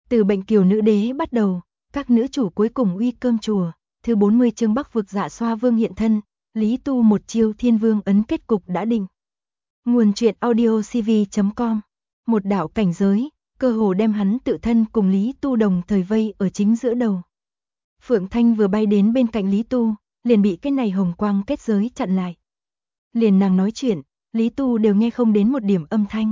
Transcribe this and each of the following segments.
Từ Bệnh Kiều Nữ Đế bắt đầu, các nữ chủ cuối cùng uy cơm chùa, thứ 40 chương Bắc vực Dạ Xoa Vương hiện thân, Lý Tu một chiêu Thiên Vương ấn kết cục đã định. Nguồn truyện audio cv.com. Một đạo cảnh giới, cơ hồ đem hắn tự thân cùng Lý Tu đồng thời vây ở chính giữa đầu. Phượng Thanh vừa bay đến bên cạnh Lý Tu, liền bị cái này hồng quang kết giới chặn lại. Liền nàng nói chuyện, Lý Tu đều nghe không đến một điểm âm thanh.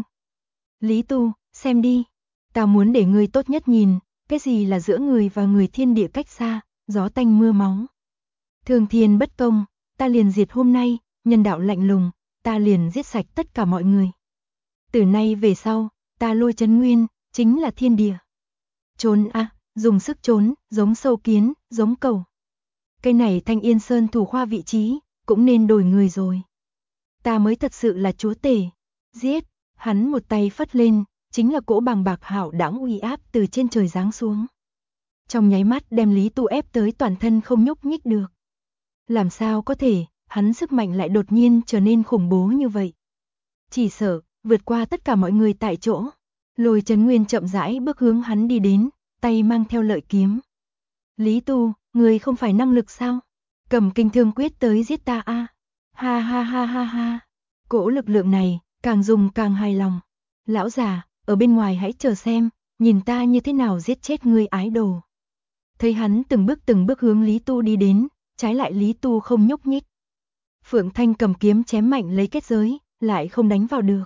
Lý Tu, xem đi, ta muốn để ngươi tốt nhất nhìn, cái gì là giữa người và người thiên địa cách xa, gió tanh mưa máu. Thường thiên bất công, ta liền diệt hôm nay, nhân đạo lạnh lùng, ta liền giết sạch tất cả mọi người. Từ nay về sau, ta Lôi Chấn Nguyên, chính là thiên địa. Trốn a, dùng sức trốn, giống sâu kiến, giống cầu. Cái này Thanh Yên Sơn thủ khoa vị trí, cũng nên đổi người rồi. Ta mới thật sự là chúa tể. Giết, hắn một tay phất lên, chính là cỗ bàng bạc hảo đãng uy áp từ trên trời giáng xuống. Trong nháy mắt đem Lý Tu ép tới toàn thân không nhúc nhích được. Làm sao có thể, hắn sức mạnh lại đột nhiên trở nên khủng bố như vậy. Chỉ sợ, vượt qua tất cả mọi người tại chỗ. Lôi Chấn Nguyên chậm rãi bước hướng hắn đi đến, tay mang theo lợi kiếm. Lý Tu, người không phải năng lực sao? Cầm Kinh Thương Quyết tới giết ta a. Ha ha ha ha ha. Cỗ lực lượng này, càng dùng càng hài lòng. Lão già, ở bên ngoài hãy chờ xem, nhìn ta như thế nào giết chết ngươi ái đồ. Thấy hắn từng bước hướng Lý Tu đi đến, trái lại Lý Tu không nhúc nhích. Phượng Thanh cầm kiếm chém mạnh lấy kết giới, lại không đánh vào được.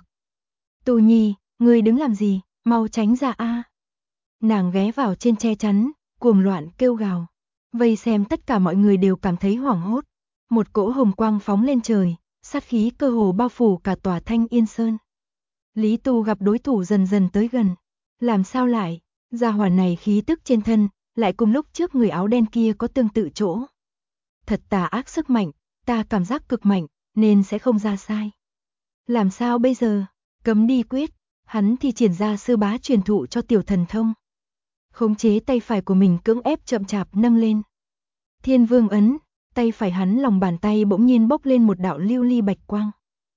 Tu Nhi, ngươi đứng làm gì, mau tránh ra a. Nàng ghé vào trên che chắn, cuồng loạn kêu gào. Vây xem tất cả mọi người đều cảm thấy hoảng hốt. Một cỗ hồng quang phóng lên trời, sát khí cơ hồ bao phủ cả tòa Thanh Yên Sơn. Lý Tu gặp đối thủ dần dần tới gần. Làm sao lại, gia hỏa này khí tức trên thân, lại cùng lúc trước người áo đen kia có tương tự chỗ. Thật tà ác sức mạnh, ta cảm giác cực mạnh, nên sẽ không ra sai. Làm sao bây giờ, cấm đi quyết, hắn thì triển ra sư bá truyền thụ cho tiểu thần thông. Khống chế tay phải của mình cưỡng ép chậm chạp nâng lên. Thiên Vương ấn, tay phải hắn lòng bàn tay bỗng nhiên bốc lên một đạo lưu ly bạch quang.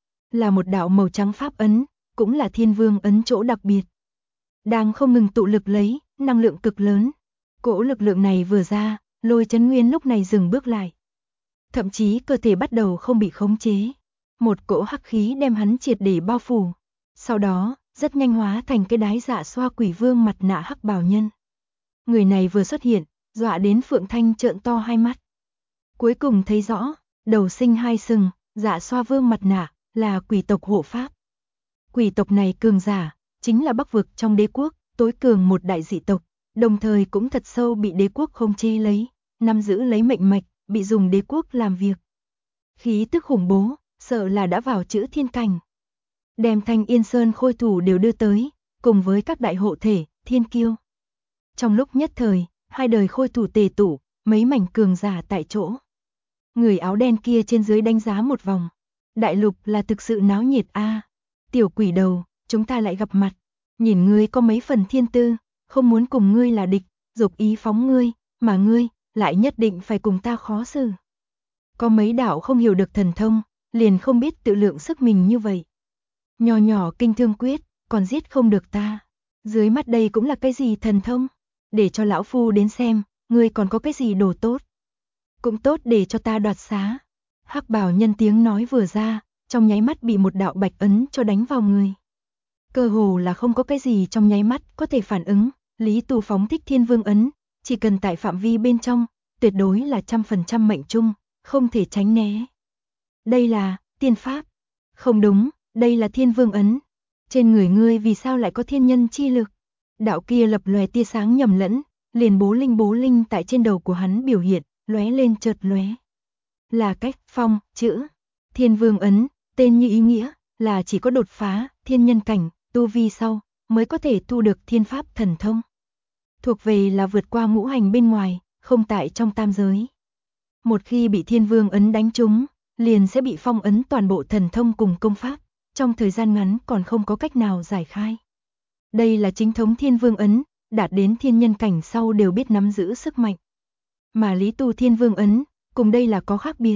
Là một đạo màu trắng pháp ấn, cũng là Thiên Vương ấn chỗ đặc biệt. Đang không ngừng tụ lực lấy, năng lượng cực lớn. Cỗ lực lượng này vừa ra, Lôi Chấn Nguyên lúc này dừng bước lại. Thậm chí cơ thể bắt đầu không bị khống chế. Một cỗ hắc khí đem hắn triệt để bao phủ. Sau đó, rất nhanh hóa thành cái đái Dạ Xoa Quỷ Vương mặt nạ hắc bào nhân. Người này vừa xuất hiện, dọa đến Phượng Thanh trợn to hai mắt. Cuối cùng thấy rõ, đầu sinh hai sừng, Dạ Xoa Vương mặt nạ, là quỷ tộc hộ pháp. Quỷ tộc này cường giả, chính là Bắc vực trong đế quốc, tối cường một đại dị tộc, đồng thời cũng thật sâu bị đế quốc không chê lấy, nắm giữ lấy mệnh mạch, bị dùng đế quốc làm việc. Khí tức khủng bố, sợ là đã vào chữ thiên cảnh. Đem Thanh Yên Sơn khôi thủ đều đưa tới, cùng với các đại hộ thể, thiên kiêu. Trong lúc nhất thời, hai đời khôi thủ tề tụ, mấy mảnh cường giả tại chỗ. Người áo đen kia trên dưới đánh giá một vòng. Đại lục là thực sự náo nhiệt a. Tiểu quỷ đầu, chúng ta lại gặp mặt. Nhìn ngươi có mấy phần thiên tư, không muốn cùng ngươi là địch, dục ý phóng ngươi, mà ngươi lại nhất định phải cùng ta khó xử. Có mấy đạo không hiểu được thần thông, liền không biết tự lượng sức mình như vậy. Nhỏ nhỏ Kinh Thương Quyết, còn giết không được ta. Dưới mắt đây cũng là cái gì thần thông? Để cho lão phu đến xem, ngươi còn có cái gì đồ tốt. Cũng tốt để cho ta đoạt xá. Hắc bào nhân tiếng nói vừa ra, trong nháy mắt bị một đạo bạch ấn cho đánh vào người. Cơ hồ là không có cái gì trong nháy mắt có thể phản ứng. Lý Tu phóng thích Thiên Vương ấn, chỉ cần tại phạm vi bên trong, tuyệt đối là 100% mệnh trung, không thể tránh né. Đây là tiên pháp. Không đúng, đây là Thiên Vương ấn. Trên người ngươi vì sao lại có thiên nhân chi lực? Đạo kia lập lòe tia sáng nhầm lẫn, liền bố linh tại trên đầu của hắn biểu hiện, lóe lên chợt lóe. Là cách phong, chữ. Thiên Vương ấn, tên như ý nghĩa, là chỉ có đột phá, thiên nhân cảnh, tu vi sau, mới có thể thu được thiên pháp thần thông. Thuộc về là vượt qua ngũ hành bên ngoài, không tại trong tam giới. Một khi bị Thiên Vương ấn đánh trúng, liền sẽ bị phong ấn toàn bộ thần thông cùng công pháp, trong thời gian ngắn còn không có cách nào giải khai. Đây là chính thống Thiên Vương ấn, đạt đến thiên nhân cảnh sau đều biết nắm giữ sức mạnh. Mà Lý Tu Thiên Vương ấn, cùng đây là có khác biệt.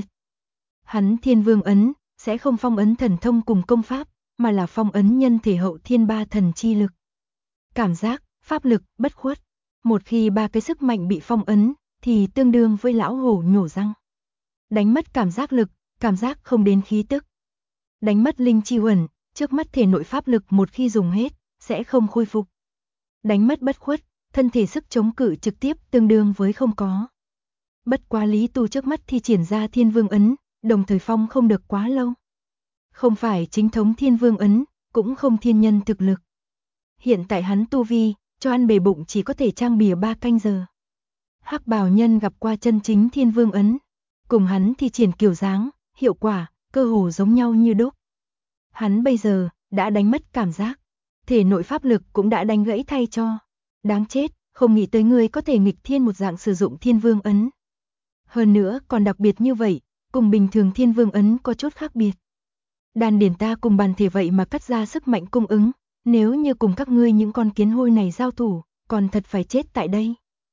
Hắn Thiên Vương ấn, sẽ không phong ấn thần thông cùng công pháp, mà là phong ấn nhân thể hậu thiên ba thần chi lực. Cảm giác, pháp lực, bất khuất. Một khi ba cái sức mạnh bị phong ấn, thì tương đương với lão hổ nhổ răng. Đánh mất cảm giác lực, cảm giác không đến khí tức. Đánh mất linh chi uẩn, trước mắt thể nội pháp lực một khi dùng hết, sẽ không khôi phục. Đánh mất bất khuất, thân thể sức chống cự trực tiếp tương đương với không có. Bất quá Lý Tu trước mắt thi triển ra Thiên Vương ấn, đồng thời phong không được quá lâu. Không phải chính thống Thiên Vương ấn, cũng không thiên nhân thực lực. Hiện tại hắn tu vi, cho ăn bề bụng chỉ có thể trang bìa 3 canh giờ. Hắc bào nhân gặp qua chân chính Thiên Vương ấn, cùng hắn thi triển kiểu dáng, hiệu quả, cơ hồ giống nhau như đúc. Hắn bây giờ, đã đánh mất cảm giác, thể nội pháp lực cũng đã đánh gãy thay cho. Đáng chết, không nghĩ tới ngươi có thể nghịch thiên một dạng sử dụng Thiên Vương ấn. Hơn nữa còn đặc biệt như vậy, cùng bình thường Thiên Vương ấn có chút khác biệt. Đan điền ta cùng bản thể vậy mà cắt ra sức mạnh cung ứng, nếu như cùng các ngươi những con kiến hôi này giao thủ, còn thật phải chết tại đây.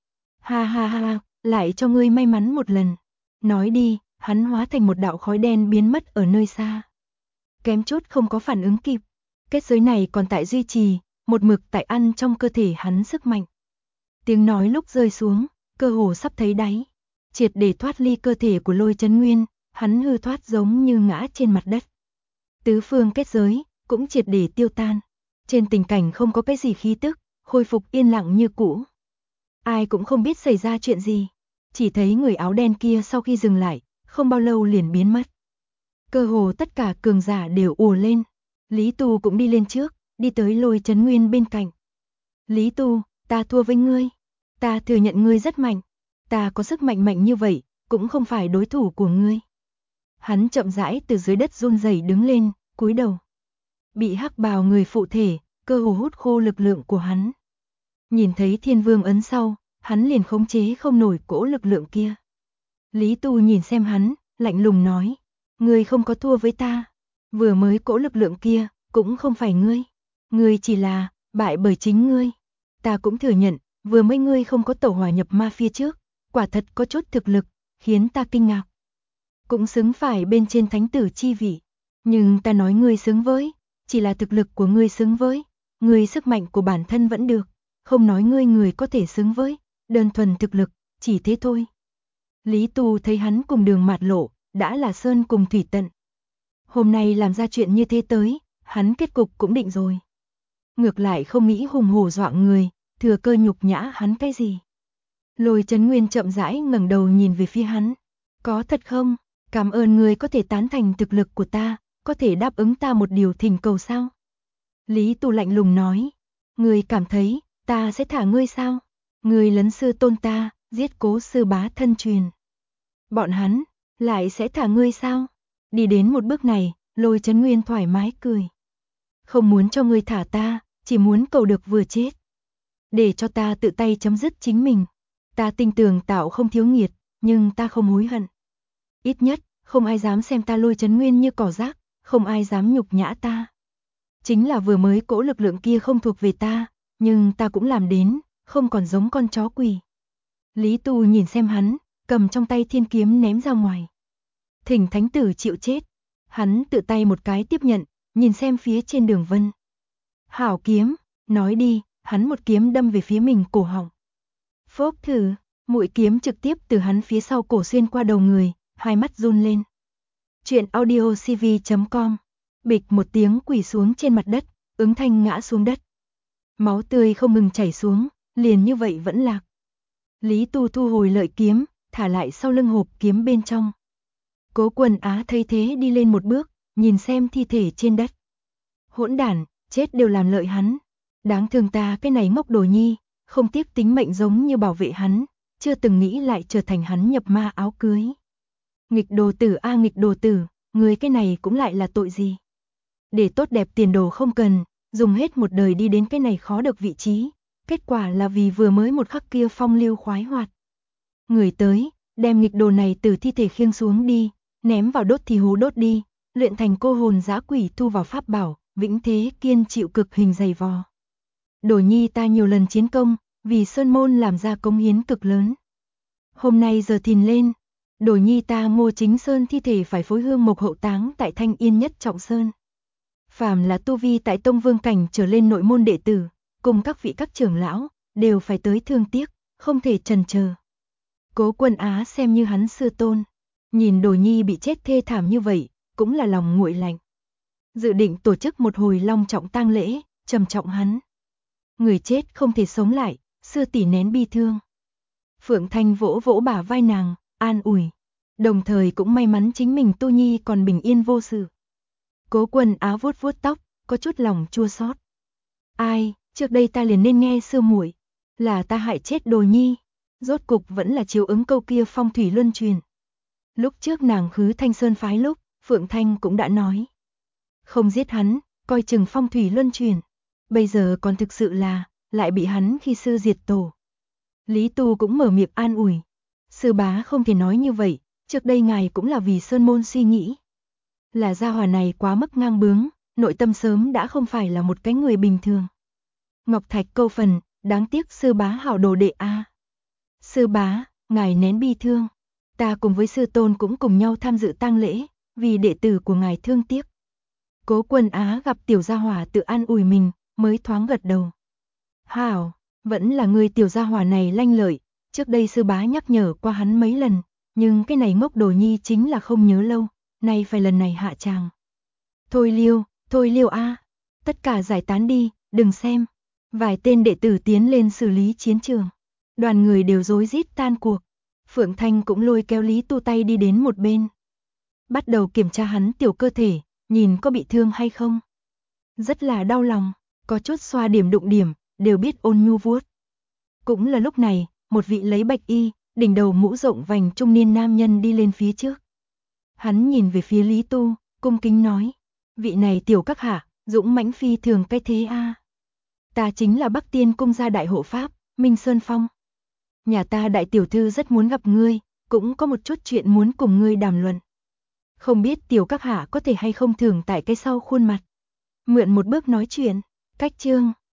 Ha ha ha, lại cho ngươi may mắn một lần. Nói đi, hắn hóa thành một đạo khói đen biến mất ở nơi xa. Kém chút không có phản ứng kịp. Kết giới này còn tại duy trì, một mực tại ăn trong cơ thể hắn sức mạnh. Tiếng nói lúc rơi xuống, cơ hồ sắp thấy đáy. Triệt để thoát ly cơ thể của Lôi Chấn Nguyên, hắn hư thoát giống như ngã trên mặt đất. Tứ phương kết giới, cũng triệt để tiêu tan. Trên tình cảnh không có cái gì khí tức, khôi phục yên lặng như cũ. Ai cũng không biết xảy ra chuyện gì. Chỉ thấy người áo đen kia sau khi dừng lại, không bao lâu liền biến mất. Cơ hồ tất cả cường giả đều ùa lên. Lý Tu cũng đi lên trước, đi tới Lôi Chấn Nguyên bên cạnh. Lý Tu, ta thua với ngươi. Ta thừa nhận ngươi rất mạnh. Ta có sức mạnh mạnh như vậy, cũng không phải đối thủ của ngươi. Hắn chậm rãi từ dưới đất run rẩy đứng lên, cúi đầu. Bị hắc bào người phụ thể, cơ hồ hút khô lực lượng của hắn. Nhìn thấy Thiên Vương ấn sau, hắn liền khống chế không nổi cỗ lực lượng kia. Lý Tu nhìn xem hắn, lạnh lùng nói, ngươi không có thua với ta. Vừa mới cỗ lực lượng kia, cũng không phải ngươi. Ngươi chỉ là, bại bởi chính ngươi. Ta cũng thừa nhận, vừa mới ngươi không có tẩu hỏa nhập ma phía trước, quả thật có chút thực lực, khiến ta kinh ngạc. Cũng xứng phải bên trên thánh tử chi vị. Nhưng ta nói ngươi xứng với, chỉ là thực lực của ngươi xứng với. Ngươi sức mạnh của bản thân vẫn được, không nói ngươi có thể xứng với, đơn thuần thực lực, chỉ thế thôi. Lý Tu thấy hắn cùng Đường Mạt Lộ, đã là sơn cùng thủy tận. Hôm nay làm ra chuyện như thế tới, hắn kết cục cũng định rồi. Ngược lại không nghĩ hùng hổ dọa người, thừa cơ nhục nhã hắn cái gì. Lôi Chấn Nguyên chậm rãi ngẩng đầu nhìn về phía hắn. Có thật không? Cảm ơn ngươi có thể tán thành thực lực của ta, có thể đáp ứng ta một điều thỉnh cầu sao? Lý Tu lạnh lùng nói. Ngươi cảm thấy, ta sẽ thả ngươi sao? Ngươi lấn sư tôn ta, giết Cố sư bá thân truyền. Bọn hắn, lại sẽ thả ngươi sao? Đi đến một bước này, Lôi Chấn Nguyên thoải mái cười. Không muốn cho ngươi thả ta, chỉ muốn cầu được vừa chết. Để cho ta tự tay chấm dứt chính mình. Ta tin tưởng tạo không thiếu nghiệt, nhưng ta không hối hận. Ít nhất, không ai dám xem ta Lôi Chấn Nguyên như cỏ rác, không ai dám nhục nhã ta. Chính là vừa mới cỗ lực lượng kia không thuộc về ta, nhưng ta cũng làm đến, không còn giống con chó quỳ. Lý Tu nhìn xem hắn, cầm trong tay thiên kiếm ném ra ngoài. Thỉnh thánh tử chịu chết. Hắn tự tay một cái tiếp nhận, nhìn xem phía trên đường vân. Hảo kiếm, nói đi, hắn một kiếm đâm về phía mình cổ họng. Phốp thử, mũi kiếm trực tiếp từ hắn phía sau cổ xuyên qua đầu người, hai mắt run lên. Chuyện audiocv.com. Bịch một tiếng quỳ xuống trên mặt đất, ứng thanh ngã xuống đất. Máu tươi không ngừng chảy xuống, liền như vậy vẫn lạc. Lý Tu thu hồi lợi kiếm, thả lại sau lưng hộp kiếm bên trong. Cố Quần Á thấy thế đi lên một bước, nhìn xem thi thể trên đất. Hỗn đản, chết đều làm lợi hắn. Đáng thương ta cái này ngốc đồ nhi, không tiếc tính mệnh giống như bảo vệ hắn, chưa từng nghĩ lại trở thành hắn nhập ma áo cưới. Nghịch đồ tử a nghịch đồ tử, người cái này cũng lại là tội gì? Để tốt đẹp tiền đồ không cần, dùng hết một đời đi đến cái này khó được vị trí, kết quả là vì vừa mới một khắc kia phong lưu khoái hoạt. Người tới, đem nghịch đồ này từ thi thể khiêng xuống đi, ném vào đốt thì hố đốt đi, luyện thành cô hồn dã quỷ thu vào pháp bảo, vĩnh thế kiên chịu cực hình dày vò. Đồ nhi ta nhiều lần chiến công, vì Sơn Môn làm ra công hiến cực lớn. Hôm nay giờ thìn lên, đồ nhi ta Ngô Chính Sơn thi thể phải phối hương mộc hậu táng tại Thanh Yên Nhất Trọng Sơn. Phàm là tu vi tại Tông Vương cảnh trở lên nội môn đệ tử, cùng các vị các trưởng lão, đều phải tới thương tiếc, không thể chần chờ. Cố Quân Á xem như hắn sư tôn, nhìn Đồ Nhi bị chết thê thảm như vậy, cũng là lòng nguội lạnh. Dự định tổ chức một hồi long trọng tang lễ, trầm trọng hắn. Người chết không thể sống lại, sư tỷ nén bi thương. Phượng Thanh vỗ vỗ bả vai nàng, an ủi. Đồng thời cũng may mắn chính mình Tu Nhi còn bình yên vô sự. Cố Quân Á vuốt vuốt tóc, có chút lòng chua xót. Ai, trước đây ta liền nên nghe sư muội, là ta hại chết Đồ Nhi, rốt cục vẫn là chiếu ứng câu kia phong thủy luân truyền. Lúc trước nàng khứ Thanh Sơn phái lúc, Phượng Thanh cũng đã nói. Không giết hắn, coi chừng phong thủy luân truyền. Bây giờ còn thực sự là, lại bị hắn khi sư diệt tổ. Lý Tu cũng mở miệng an ủi. Sư bá không thể nói như vậy, trước đây ngài cũng là vì Sơn Môn suy nghĩ. Là gia hỏa này quá mức ngang bướng, nội tâm sớm đã không phải là một cái người bình thường. Ngọc Thạch câu phần, đáng tiếc sư bá hảo đồ đệ a. Sư bá, ngài nén bi thương. Ta cùng với sư tôn cũng cùng nhau tham dự tang lễ, vì đệ tử của ngài thương tiếc. Cố Quân Á gặp tiểu gia hỏa tự an ủi mình, mới thoáng gật đầu. Hảo, vẫn là người tiểu gia hỏa này lanh lợi, trước đây sư bá nhắc nhở qua hắn mấy lần, nhưng cái này ngốc Đồ Nhi chính là không nhớ lâu, nay phải lần này hạ tràng. Thôi liêu a, tất cả giải tán đi, đừng xem. Vài tên đệ tử tiến lên xử lý chiến trường. Đoàn người đều rối rít tan cuộc. Phượng Thanh cũng lôi kéo Lý Tu tay đi đến một bên. Bắt đầu kiểm tra hắn tiểu cơ thể, nhìn có bị thương hay không. Rất là đau lòng, có chút xoa điểm đụng điểm, đều biết ôn nhu vuốt. Cũng là lúc này, một vị lấy bạch y, đỉnh đầu mũ rộng vành trung niên nam nhân đi lên phía trước. Hắn nhìn về phía Lý Tu, cung kính nói. Vị này tiểu các hạ, dũng mãnh phi thường cái thế a. Ta chính là Bắc Tiên cung gia đại hộ pháp, Minh Sơn Phong. Nhà ta đại tiểu thư rất muốn gặp ngươi, cũng có một chút chuyện muốn cùng ngươi đàm luận. Không biết tiểu các hạ có thể hay không thưởng tại cái sau khuôn mặt. Mượn một bước nói chuyện, cách chương.